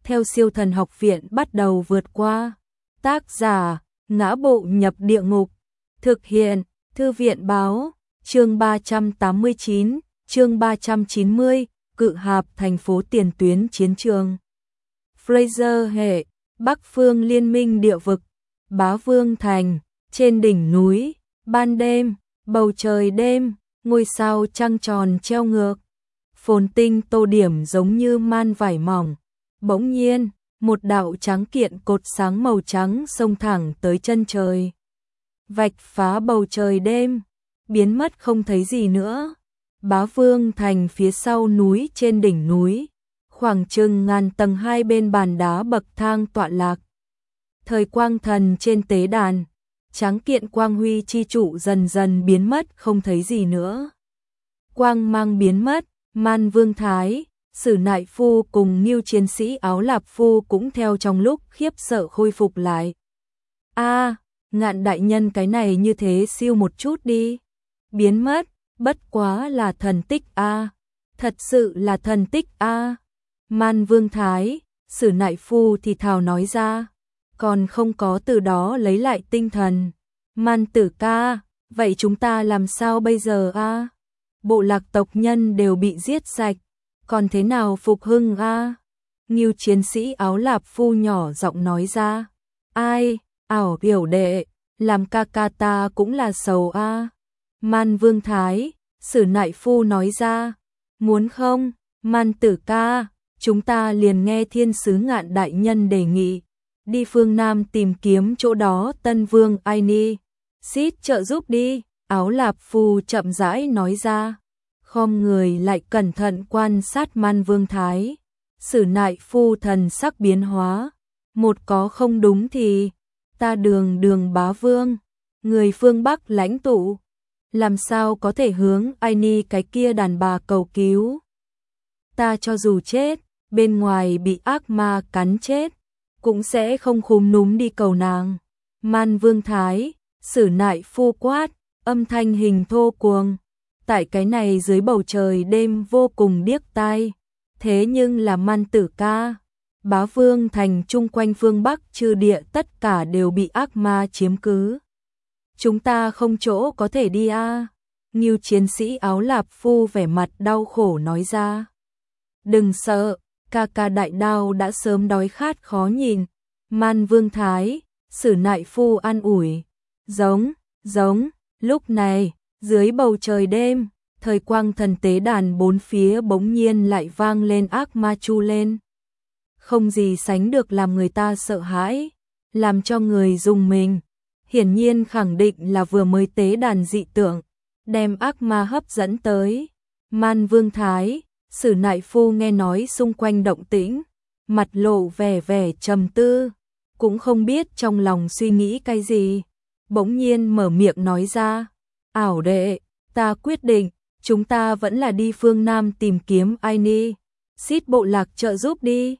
theo siêu thần học viện bắt đầu vượt qua. Tác giả, Ngã Bộ Nhập Địa Ngục. Thực hiện, Thư viện Báo. Chương 389, chương 390, Cự Hạp thành phố tiền tuyến chiến trường. Fraser hệ, Bắc Phương Liên minh địa vực, Bá Vương Thành, trên đỉnh núi, ban đêm, bầu trời đêm, ngôi sao trăng tròn treo ngược. Phồn tinh tô điểm giống như man vải mỏng. Bỗng nhiên, một đạo trắng kiện cột sáng màu trắng xông thẳng tới chân trời. Vạch phá bầu trời đêm, biến mất không thấy gì nữa. Bá Vương Thành phía sau núi trên đỉnh núi, khoảng chừng ngàn tầng hai bên bàn đá bậc thang tọa lạc. Thời quang thần trên tế đàn, trắng kiện quang huy chi trụ dần dần biến mất không thấy gì nữa. Quang mang biến mất, Man Vương Thái, Sử Nại Phu cùng Ngưu chiến sĩ áo lạp phu cũng theo trong lúc khiếp sợ khôi phục lại. Ngạn đại nhân cái này như thế siêu một chút đi. Biến mất, bất quá là thần tích thật sự là thần tích Man Vương Thái, Sử Nại Phu thì thào nói ra, còn không có từ đó lấy lại tinh thần. Man tử ca, vậy chúng ta làm sao bây giờ Bộ lạc tộc nhân đều bị giết sạch, còn thế nào phục hưng Ngưu chiến sĩ áo lạp phu nhỏ giọng nói ra. Ai, ảo biểu đệ, làm ca ca ta cũng là sầu Man Vương Thái, Sử Nại Phu nói ra. Muốn không, Man tử ca, chúng ta liền nghe thiên sứ Ngạn đại nhân đề nghị, đi phương Nam tìm kiếm chỗ đó Tân Vương Aini, xít trợ giúp đi. Áo lạp phu chậm rãi nói ra, khom người lại cẩn thận quan sát Man Vương Thái. Sử Nại Phu thần sắc biến hóa, một có không đúng thì ta đường bá vương, người phương Bắc lãnh tụ, làm sao có thể hướng Aini cái kia đàn bà cầu cứu. Ta cho dù chết, bên ngoài bị ác ma cắn chết, cũng sẽ không khúm núm đi cầu nàng. Man Vương Thái, Sử Nại Phu quát, âm thanh hình thô cuồng. Tại cái này dưới bầu trời đêm vô cùng điếc tai. Thế nhưng là Man tử ca, Bá Vương Thành chung quanh phương Bắc chư địa tất cả đều bị ác ma chiếm cứ. Chúng ta không chỗ có thể đi Ngưu chiến sĩ áo lạp phu vẻ mặt đau khổ nói ra. Đừng sợ, ca ca đại đao đã sớm đói khát khó nhìn. Man Vương Thái, Sử Nại Phu an ủi. Giống, lúc này, dưới bầu trời đêm, thời quang thần tế đàn bốn phía bỗng nhiên lại vang lên ác ma chu lên. Không gì sánh được làm người ta sợ hãi, làm cho người rùng mình. Hiển nhiên khẳng định là vừa mới tế đàn dị tượng, đem ác ma hấp dẫn tới. Man Vương Thái, Sử Nại Phu nghe nói xung quanh động tĩnh, mặt lộ vẻ trầm tư, cũng không biết trong lòng suy nghĩ cái gì. Bỗng nhiên mở miệng nói ra, ảo đệ, ta quyết định, chúng ta vẫn là đi phương Nam tìm kiếm Aini, xít bộ lạc trợ giúp đi.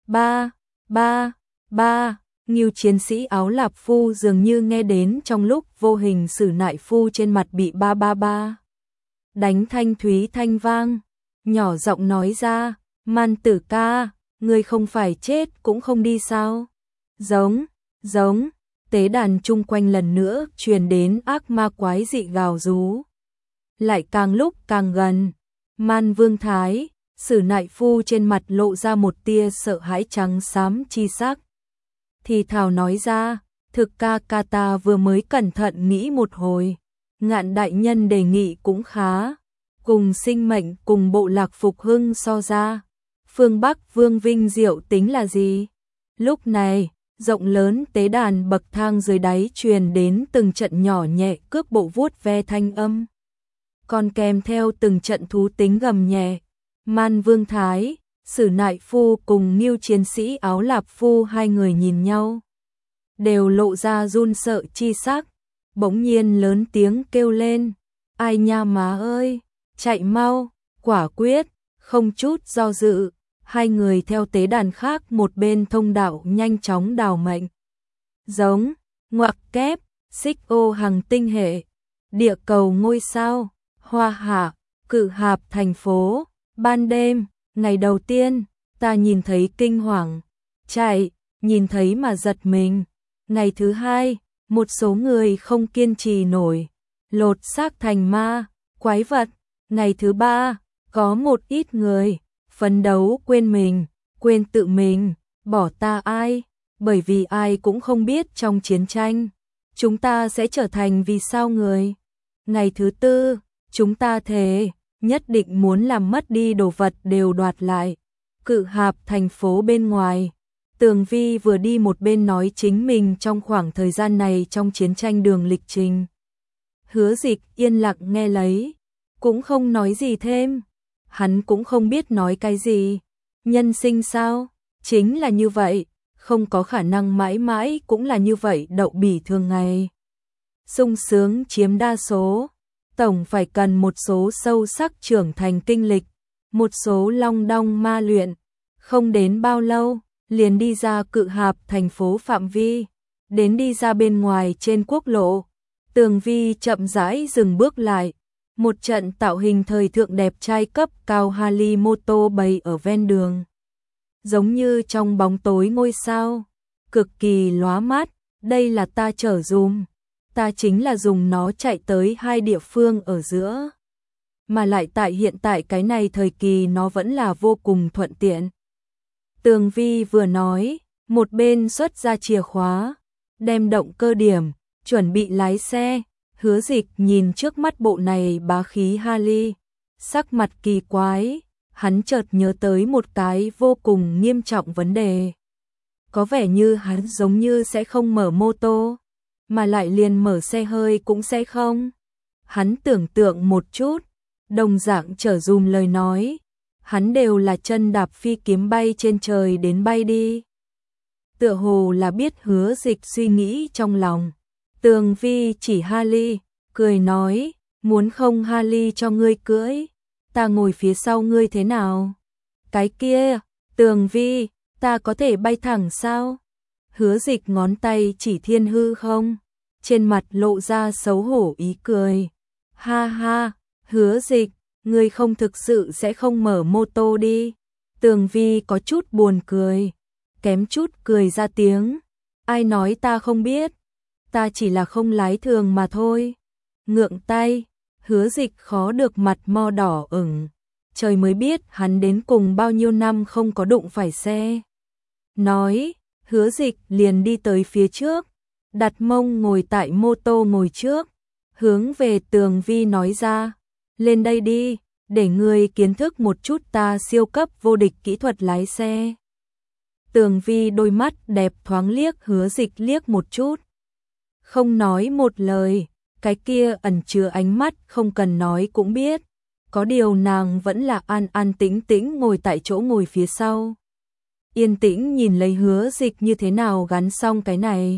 Ba, Ngưu chiến sĩ áo lạp phu dường như nghe đến trong lúc vô hình Sử Nại Phu trên mặt bị ba đánh thanh thúy thanh vang, nhỏ giọng nói ra, Man tử ca, người không phải chết cũng không đi sao? Giống, tế đàn chung quanh lần nữa truyền đến ác ma quái dị gào rú. Lại càng lúc càng gần, Man Vương Thái, Sử Nại Phu trên mặt lộ ra một tia sợ hãi trắng xám chi sắc. Thì thào nói ra, thực ca ca ta vừa mới cẩn thận nghĩ một hồi, Ngạn đại nhân đề nghị cũng khá, cùng sinh mệnh cùng bộ lạc phục hưng so ra, phương Bắc Vương vinh diệu tính là gì? Lúc này, rộng lớn tế đàn bậc thang dưới đáy truyền đến từng trận nhỏ nhẹ cước bộ vuốt ve thanh âm, còn kèm theo từng trận thú tính gầm nhẹ. Man Vương Thái, Sử Nại Phu cùng Ngưu chiến sĩ áo lạp phu hai người nhìn nhau, đều lộ ra run sợ chi sắc, bỗng nhiên lớn tiếng kêu lên, ai nha má ơi, chạy mau, quả quyết, không chút do dự, hai người theo tế đàn khác một bên thông đạo nhanh chóng đào mệnh. Giống, ngoặc kép, xích ô hàng tinh hệ, địa cầu ngôi sao, hoa hạ, Cự Hạp thành phố. Ban đêm, ngày đầu tiên, ta nhìn thấy kinh hoàng, chạy, nhìn thấy mà giật mình. Ngày thứ hai, một số người không kiên trì nổi, lột xác thành ma, quái vật. Ngày thứ ba, có một ít người phấn đấu quên mình, quên tự mình, bỏ ta ai, bởi vì ai cũng không biết trong chiến tranh chúng ta sẽ trở thành vì sao người. Ngày thứ tư, chúng ta thề nhất định muốn làm mất đi đồ vật đều đoạt lại. Cự Hạp thành phố bên ngoài, Tường Vi vừa đi một bên nói chính mình trong khoảng thời gian này trong chiến tranh đường lịch trình. Hứa Dịch yên lặng nghe lấy, cũng không nói gì thêm. Hắn cũng không biết nói cái gì. Nhân sinh sao? Chính là như vậy, không có khả năng mãi mãi cũng là như vậy đậu bỉ thường ngày. Sung sướng chiếm đa số, tổng phải cần một số sâu sắc trưởng thành kinh lịch, một số long đong ma luyện. Không đến bao lâu, liền đi ra Cự Hạp thành phố phạm vi, đến đi ra bên ngoài trên quốc lộ. Tường Vi chậm rãi dừng bước lại. Một trận tạo hình thời thượng đẹp trai cấp cao Harley mô tô bày ở ven đường. Giống như trong bóng tối ngôi sao, cực kỳ lóa mắt. Đây là ta chở dùm. Ta chính là dùng nó chạy tới hai địa phương ở giữa. Mà lại tại hiện tại cái này thời kỳ nó vẫn là vô cùng thuận tiện. Tường Vi vừa nói, một bên xuất ra chìa khóa, đem động cơ điểm, chuẩn bị lái xe. Hứa Dịch nhìn trước mắt bộ này bá khí Harley, sắc mặt kỳ quái, hắn chợt nhớ tới một cái vô cùng nghiêm trọng vấn đề. Có vẻ như hắn giống như sẽ không mở mô tô, mà lại liền mở xe hơi cũng sẽ không. Hắn tưởng tượng một chút, đồng dạng trở dùm lời nói, hắn đều là chân đạp phi kiếm bay trên trời đến bay đi. Tựa hồ là biết Hứa Dịch suy nghĩ trong lòng. Tường Vi chỉ Harley, cười nói, muốn không Harley cho ngươi cưỡi, ta ngồi phía sau ngươi thế nào? Cái kia, Tường Vi, ta có thể bay thẳng sao? Hứa Dịch ngón tay chỉ thiên hư không, trên mặt lộ ra xấu hổ ý cười. Ha ha, Hứa Dịch, ngươi không thực sự sẽ không mở mô tô đi. Tường Vi có chút buồn cười, kém chút cười ra tiếng. Ai nói ta không biết? Ta chỉ là không lái thường mà thôi. Ngượng tay, Hứa Dịch khó được mặt mo đỏ ửng. Trời mới biết hắn đến cùng bao nhiêu năm không có đụng phải xe. Nói, Hứa Dịch liền đi tới phía trước, đặt mông ngồi tại mô tô ngồi trước, hướng về Tường Vi nói ra, lên đây đi, để ngươi kiến thức một chút ta siêu cấp vô địch kỹ thuật lái xe. Tường Vi đôi mắt đẹp thoáng liếc Hứa Dịch liếc một chút. Không nói một lời, cái kia ẩn chứa ánh mắt không cần nói cũng biết. Có điều nàng vẫn là an an tĩnh tĩnh ngồi tại chỗ ngồi phía sau. Yên tĩnh nhìn lấy Hứa Dịch như thế nào gắn xong cái này.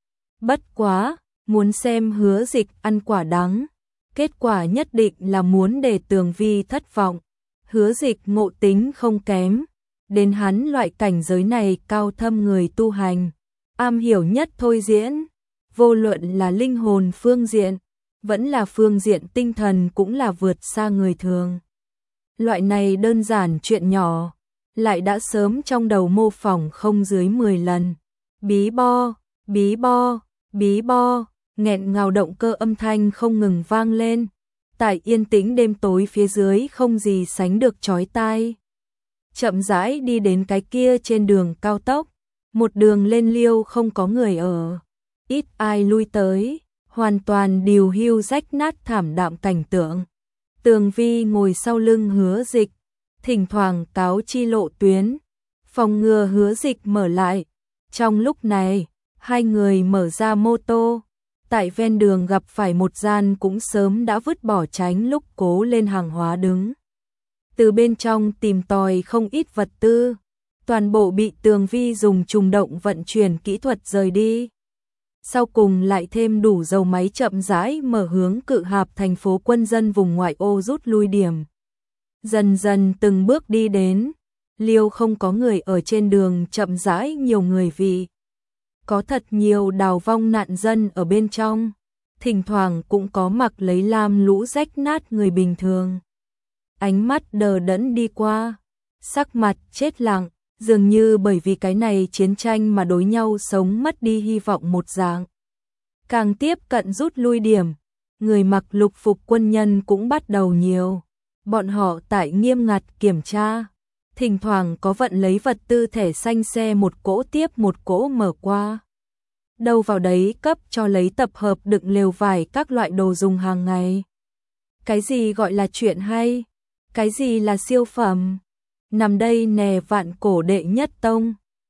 Bất quá, muốn xem Hứa Dịch ăn quả đắng. Kết quả nhất định là muốn để Tường Vi thất vọng. Hứa Dịch ngộ tính không kém. Đến hắn loại cảnh giới này cao thâm người tu hành. Am hiểu nhất thôi diễn. Vô luận là linh hồn phương diện, vẫn là phương diện tinh thần cũng là vượt xa người thường. Loại này đơn giản chuyện nhỏ, lại đã sớm trong đầu mô phỏng không dưới 10 lần. Bí bo, bí bo, bí bo, nghẹn ngào động cơ âm thanh không ngừng vang lên. Tại yên tĩnh đêm tối phía dưới không gì sánh được chói tai. Chậm rãi đi đến cái kia trên đường cao tốc, một đường lên liêu không có người ở. Ít ai lui tới, hoàn toàn điều hưu rách nát thảm đạm cảnh tượng. Tường Vi ngồi sau lưng Hứa Dịch, thỉnh thoảng cáo chi lộ tuyến, phòng ngừa Hứa Dịch mở lại. Trong lúc này, hai người mở ra mô tô, tại ven đường gặp phải một gian cũng sớm đã vứt bỏ tránh lúc cố lên hàng hóa đứng. Từ bên trong tìm tòi không ít vật tư, toàn bộ bị Tường Vi dùng trùng động vận chuyển kỹ thuật rời đi. Sau cùng lại thêm đủ dầu máy chậm rãi mở hướng Cự Hạp thành phố quân dân vùng ngoại ô rút lui điểm. Dần dần từng bước đi đến, liêu không có người ở trên đường chậm rãi nhiều người vì. Có thật nhiều đào vong nạn dân ở bên trong, thỉnh thoảng cũng có mặc lấy lam lũ rách nát người bình thường. Ánh mắt đờ đẫn đi qua, sắc mặt chết lặng, Dường như bởi vì cái này chiến tranh mà đối nhau sống mất đi hy vọng một dạng. Càng tiếp cận rút lui điểm, người mặc lục phục quân nhân cũng bắt đầu nhiều. Bọn họ tại nghiêm ngặt kiểm tra, thỉnh thoảng có vận lấy vật tư thẻ xanh xe một cỗ tiếp một cỗ mở qua. Đâu vào đấy cấp cho lấy tập hợp đựng lều vải các loại đồ dùng hàng ngày. Cái gì gọi là chuyện hay? Cái gì là siêu phẩm? Nằm đây nè vạn cổ đệ nhất tông.